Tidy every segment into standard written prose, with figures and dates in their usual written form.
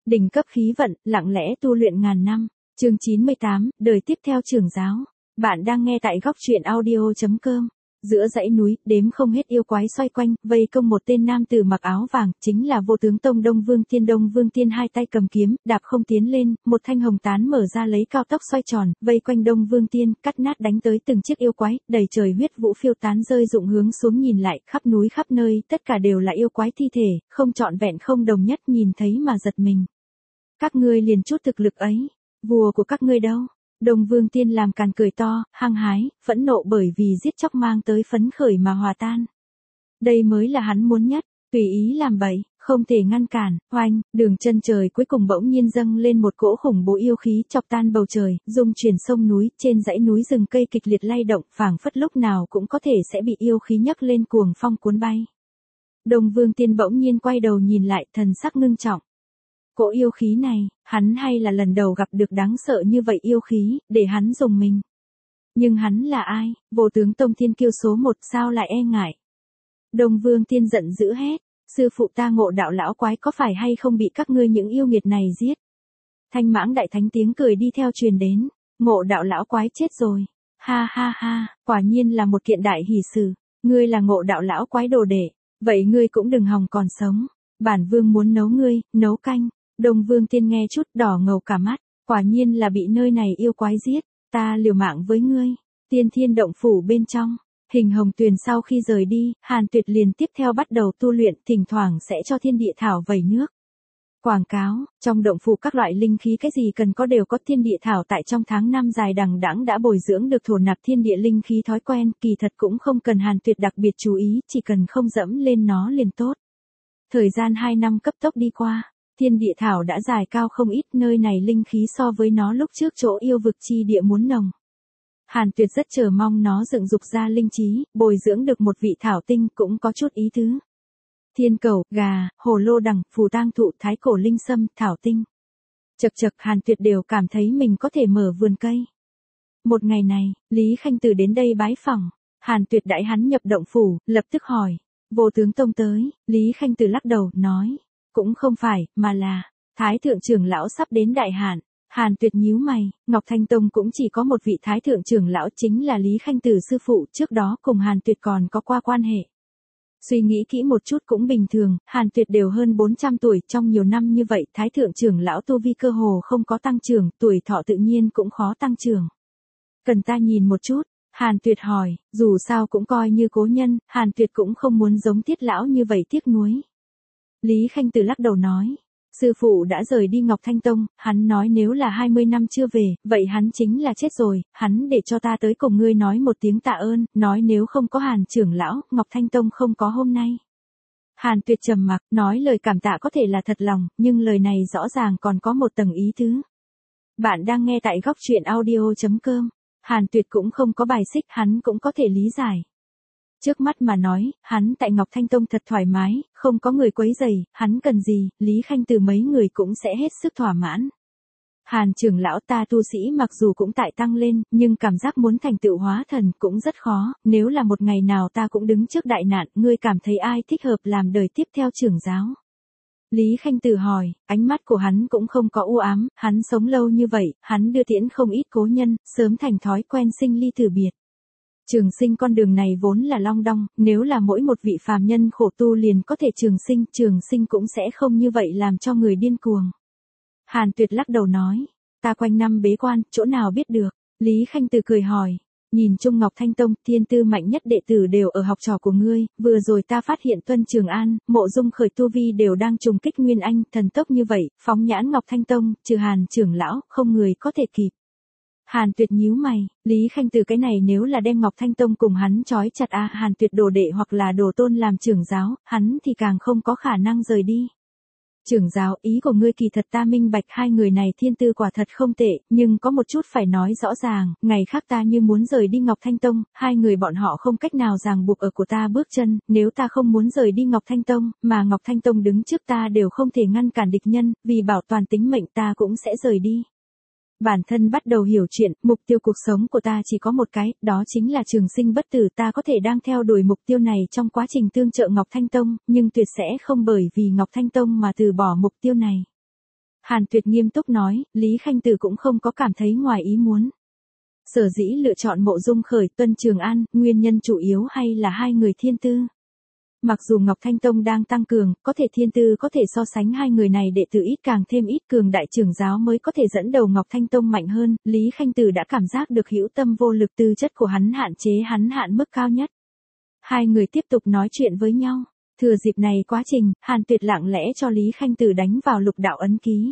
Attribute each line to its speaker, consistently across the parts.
Speaker 1: Đỉnh cấp khí vận, lặng lẽ tu luyện ngàn năm. Chương 98, đời tiếp theo trưởng giáo. Bạn đang nghe tại góc truyện audio.com. Giữa dãy núi, đếm không hết yêu quái xoay quanh, vây công một tên nam tử mặc áo vàng, chính là Vô Tướng Tông Đông Vương Tiên. Đông Vương Tiên hai tay cầm kiếm, đạp không tiến lên, một thanh hồng tán mở ra lấy cao tốc xoay tròn, vây quanh Đông Vương Tiên, cắt nát đánh tới từng chiếc yêu quái, đầy trời huyết vũ phiêu tán rơi rụng hướng xuống nhìn lại, khắp núi khắp nơi, tất cả đều là yêu quái thi thể, không trọn vẹn không đồng nhất, nhìn thấy mà giật mình. Các ngươi liền chút thực lực ấy, vua của các ngươi đâu? Đông Vương Tiên làm càn cười to, hăng hái, phẫn nộ bởi vì giết chóc mang tới phấn khởi mà hòa tan. Đây mới là hắn muốn nhất, tùy ý làm bậy, không thể ngăn cản. Oanh, đường chân trời cuối cùng bỗng nhiên dâng lên một cỗ khủng bố yêu khí chọc tan bầu trời, rung chuyển sông núi, trên dãy núi rừng cây kịch liệt lay động, phảng phất lúc nào cũng có thể sẽ bị yêu khí nhấc lên cuồng phong cuốn bay. Đông Vương Tiên bỗng nhiên quay đầu nhìn lại, thần sắc ngưng trọng. Cỗ yêu khí này, hắn hay là lần đầu gặp được đáng sợ như vậy yêu khí, để hắn dùng mình. Nhưng hắn là ai? Vô Tướng Tông thiên kiêu số 1 sao lại e ngại? Đông Vương Tiên giận dữ hét, sư phụ ta Ngộ Đạo lão quái có phải hay không bị các ngươi những yêu nghiệt này giết? Thanh Mãng đại thánh tiếng cười đi theo truyền đến, Ngộ Đạo lão quái chết rồi. Ha ha ha, quả nhiên là một kiện đại hỷ sự, ngươi là Ngộ Đạo lão quái đồ đệ, vậy ngươi cũng đừng hòng còn sống. Bản vương muốn nấu ngươi, nấu canh. Đông Vương Tiên nghe chút đỏ ngầu cả mắt, quả nhiên là bị nơi này yêu quái giết, ta liều mạng với ngươi. Tiên Thiên động phủ bên trong, Hình Hồng Tuyền sau khi rời đi, Hàn Tuyệt liền tiếp theo bắt đầu tu luyện, thỉnh thoảng sẽ cho thiên địa thảo vẩy nước. Quảng cáo, trong động phủ các loại linh khí cái gì cần có đều có thiên địa thảo, tại trong tháng năm dài đằng đẵng đã bồi dưỡng được thổ nạp thiên địa linh khí thói quen, kỳ thật cũng không cần Hàn Tuyệt đặc biệt chú ý, chỉ cần không dẫm lên nó liền tốt. Thời gian 2 năm cấp tốc đi qua. Thiên địa thảo đã dài cao không ít, nơi này linh khí so với nó lúc trước chỗ yêu vực chi địa muốn nồng. Hàn Tuyệt rất chờ mong nó dựng dục ra linh trí, bồi dưỡng được một vị thảo tinh cũng có chút ý tứ. Thiên cầu, gà, hồ lô đằng, phù tang thụ, thái cổ linh sâm, thảo tinh. Chật chật, Hàn Tuyệt đều cảm thấy mình có thể mở vườn cây. Một ngày này, Lý Khanh Từ đến đây bái phỏng, Hàn Tuyệt đãi hắn nhập động phủ, lập tức hỏi, Vô Tướng Tông tới. Lý Khanh Từ lắc đầu, nói. Cũng không phải, mà là, Thái Thượng trưởng lão sắp đến đại hạn. Hàn Tuyệt nhíu mày, Ngọc Thanh Tông cũng chỉ có một vị Thái Thượng trưởng lão, chính là Lý Khanh Từ sư phụ, trước đó cùng Hàn Tuyệt còn có qua quan hệ. Suy nghĩ kỹ một chút cũng bình thường, Hàn Tuyệt đều hơn 400 tuổi, trong nhiều năm như vậy, Thái Thượng trưởng lão tu vi cơ hồ không có tăng trưởng, tuổi thọ tự nhiên cũng khó tăng trưởng. Cần ta nhìn một chút? Hàn Tuyệt hỏi, dù sao cũng coi như cố nhân, Hàn Tuyệt cũng không muốn giống Tiết lão như vậy tiếc nuối. Lý Khanh Từ lắc đầu nói, sư phụ đã rời đi Ngọc Thanh Tông, hắn nói nếu là 20 năm chưa về, vậy hắn chính là chết rồi, hắn để cho ta tới cùng ngươi nói một tiếng tạ ơn, nói nếu không có Hàn trưởng lão, Ngọc Thanh Tông không có hôm nay. Hàn Tuyệt trầm mặc, nói lời cảm tạ có thể là thật lòng, nhưng lời này rõ ràng còn có một tầng ý tứ. Bạn đang nghe tại góc truyện audio.com, Hàn Tuyệt cũng không có bài xích, hắn cũng có thể lý giải. Trước mắt mà nói, hắn tại Ngọc Thanh Tông thật thoải mái, không có người quấy rầy, hắn cần gì, Lý Khanh Từ mấy người cũng sẽ hết sức thỏa mãn. Hàn trưởng lão, ta tu sĩ mặc dù cũng tại tăng lên, nhưng cảm giác muốn thành tựu hóa thần cũng rất khó, nếu là một ngày nào ta cũng đứng trước đại nạn, ngươi cảm thấy ai thích hợp làm đời tiếp theo trưởng giáo? Lý Khanh Từ hỏi, ánh mắt của hắn cũng không có u ám, hắn sống lâu như vậy, hắn đưa tiễn không ít cố nhân, sớm thành thói quen sinh ly tử biệt. Trường sinh con đường này vốn là long đong, nếu là mỗi một vị phàm nhân khổ tu liền có thể trường sinh cũng sẽ không như vậy làm cho người điên cuồng. Hàn Tuyệt lắc đầu nói, ta quanh năm bế quan, chỗ nào biết được. Lý Khanh Từ cười hỏi, nhìn chung Ngọc Thanh Tông, thiên tư mạnh nhất đệ tử đều ở học trò của ngươi, vừa rồi ta phát hiện Tuân Trường An, Mộ Dung Khởi tu vi đều đang trùng kích Nguyên Anh, thần tốc như vậy, phóng nhãn Ngọc Thanh Tông, trừ Hàn trưởng lão, không người có thể kịp. Hàn Tuyệt nhíu mày, Lý Khanh Từ cái này nếu là đem Ngọc Thanh Tông cùng hắn trói chặt Hàn Tuyệt đồ đệ hoặc là đồ tôn làm trưởng giáo, hắn thì càng không có khả năng rời đi. Trưởng giáo, ý của ngươi kỳ thật ta minh bạch, hai người này thiên tư quả thật không tệ, nhưng có một chút phải nói rõ ràng, ngày khác ta như muốn rời đi Ngọc Thanh Tông, hai người bọn họ không cách nào ràng buộc ở của ta bước chân, nếu ta không muốn rời đi Ngọc Thanh Tông, mà Ngọc Thanh Tông đứng trước ta đều không thể ngăn cản địch nhân, vì bảo toàn tính mệnh ta cũng sẽ rời đi. Bản thân bắt đầu hiểu chuyện, mục tiêu cuộc sống của ta chỉ có một cái, đó chính là trường sinh bất tử, ta có thể đang theo đuổi mục tiêu này trong quá trình tương trợ Ngọc Thanh Tông, nhưng tuyệt sẽ không bởi vì Ngọc Thanh Tông mà từ bỏ mục tiêu này. Hàn Tuyệt nghiêm túc nói, Lý Khanh Từ cũng không có cảm thấy ngoài ý muốn. Sở dĩ lựa chọn Mộ Dung Khởi, Tuân Trường An, nguyên nhân chủ yếu hay là hai người thiên tư. Mặc dù Ngọc Thanh Tông đang tăng cường, có thể thiên tư có thể so sánh hai người này đệ tử ít càng thêm ít, cường đại trưởng giáo mới có thể dẫn đầu Ngọc Thanh Tông mạnh hơn, Lý Khanh Từ đã cảm giác được hữu tâm vô lực, tư chất của hắn hạn chế hắn hạn mức cao nhất. Hai người tiếp tục nói chuyện với nhau, thừa dịp này quá trình, Hàn Tuyệt lặng lẽ cho Lý Khanh Từ đánh vào lục đạo ấn ký.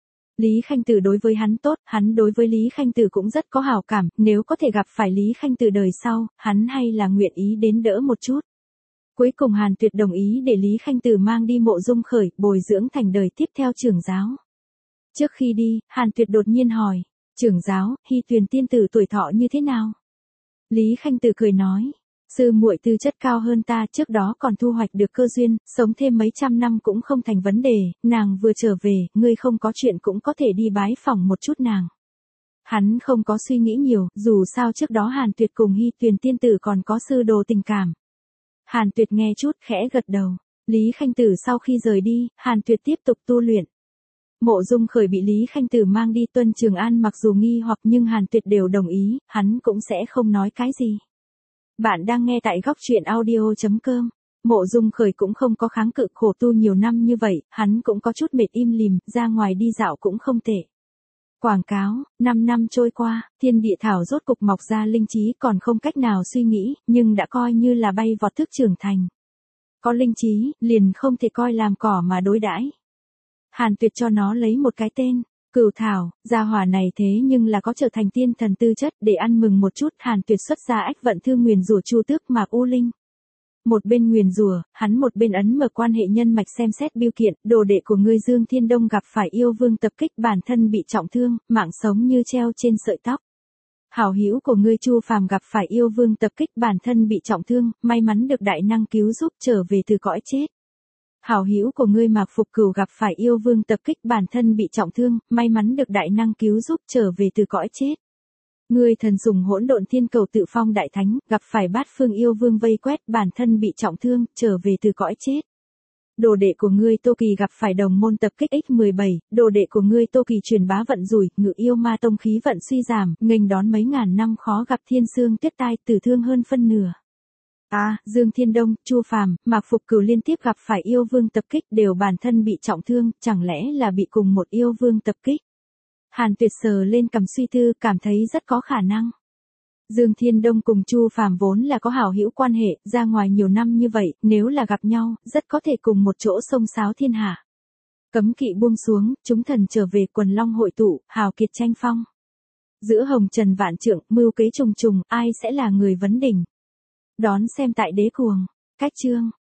Speaker 1: Lý Khanh Từ đối với hắn tốt, hắn đối với Lý Khanh Từ cũng rất có hảo cảm, nếu có thể gặp phải Lý Khanh Từ đời sau, hắn hay là nguyện ý đến đỡ một chút. Cuối cùng Hàn Tuyệt đồng ý để Lý Khanh Từ mang đi Mộ Dung Khởi, bồi dưỡng thành đời tiếp theo trưởng giáo. Trước khi đi, Hàn Tuyệt đột nhiên hỏi, trưởng giáo, Hy Tuyền tiên tử tuổi thọ như thế nào? Lý Khanh Từ cười nói, sư muội tư chất cao hơn ta, trước đó còn thu hoạch được cơ duyên, sống thêm mấy trăm năm cũng không thành vấn đề, nàng vừa trở về, ngươi không có chuyện cũng có thể đi bái phỏng một chút nàng. Hắn không có suy nghĩ nhiều, dù sao trước đó Hàn Tuyệt cùng Hy Tuyền tiên tử còn có sư đồ tình cảm. Hàn Tuyệt nghe chút khẽ gật đầu. Lý Khanh Tử sau khi rời đi, Hàn Tuyệt tiếp tục tu luyện. Mộ Dung Khởi bị Lý Khanh Tử mang đi, Tuân Trường An mặc dù nghi hoặc nhưng Hàn Tuyệt đều đồng ý, hắn cũng sẽ không nói cái gì. Bạn đang nghe tại góc truyện audio.com. Mộ Dung Khởi cũng không có kháng cự, khổ tu nhiều năm như vậy, hắn cũng có chút mệt im lìm, ra ngoài đi dạo cũng không tệ. Quảng cáo, 5 năm trôi qua, thiên địa thảo rốt cục mọc ra linh trí, còn không cách nào suy nghĩ, nhưng đã coi như là bay vọt thức trưởng thành. Có linh trí, liền không thể coi làm cỏ mà đối đãi. Hàn Tuyệt cho nó lấy một cái tên, Cửu Thảo, gia hỏa này thế nhưng là có trở thành tiên thần tư chất, để ăn mừng một chút, Hàn Tuyệt xuất ra ách vận thư nguyền rủa Chu Tước Mạc U Linh. Một bên nguyền rủa, hắn một bên ấn mở quan hệ nhân mạch xem xét bưu kiện, đồ đệ của ngươi Dương Thiên Đông gặp phải yêu vương tập kích, bản thân bị trọng thương, mạng sống như treo trên sợi tóc. Hảo hữu của ngươi Chu Phàm gặp phải yêu vương tập kích, bản thân bị trọng thương, may mắn được đại năng cứu giúp trở về từ cõi chết. Hảo hữu của ngươi Mạc Phục Cửu gặp phải yêu vương tập kích, bản thân bị trọng thương, may mắn được đại năng cứu giúp trở về từ cõi chết. Ngươi thần dùng hỗn độn thiên cầu tự phong đại thánh, gặp phải bát phương yêu vương vây quét, bản thân bị trọng thương, trở về từ cõi chết. Đồ đệ của ngươi Tô Kỳ gặp phải đồng môn tập kích X17, đồ đệ của ngươi Tô Kỳ truyền bá vận rủi, ngự yêu ma tông khí vận suy giảm, nghênh đón mấy ngàn năm khó gặp thiên sương tuyết tai, tử thương hơn phân nửa. Dương Thiên Đông, Chu Phàm, Mạc Phục Cửu liên tiếp gặp phải yêu vương tập kích, đều bản thân bị trọng thương, chẳng lẽ là bị cùng một yêu vương tập kích? Hàn Tuyệt sờ lên cằm suy tư, cảm thấy rất có khả năng. Dương Thiên Đông cùng Chu Phàm vốn là có hảo hữu quan hệ, ra ngoài nhiều năm như vậy, nếu là gặp nhau, rất có thể cùng một chỗ xông xáo thiên hạ. Cấm kỵ buông xuống, chúng thần trở về, quần long hội tụ, hào kiệt tranh phong. Giữa hồng trần vạn trượng, mưu kế trùng trùng, ai sẽ là người vấn đỉnh? Đón xem tại Đế Cuồng. Cách chương.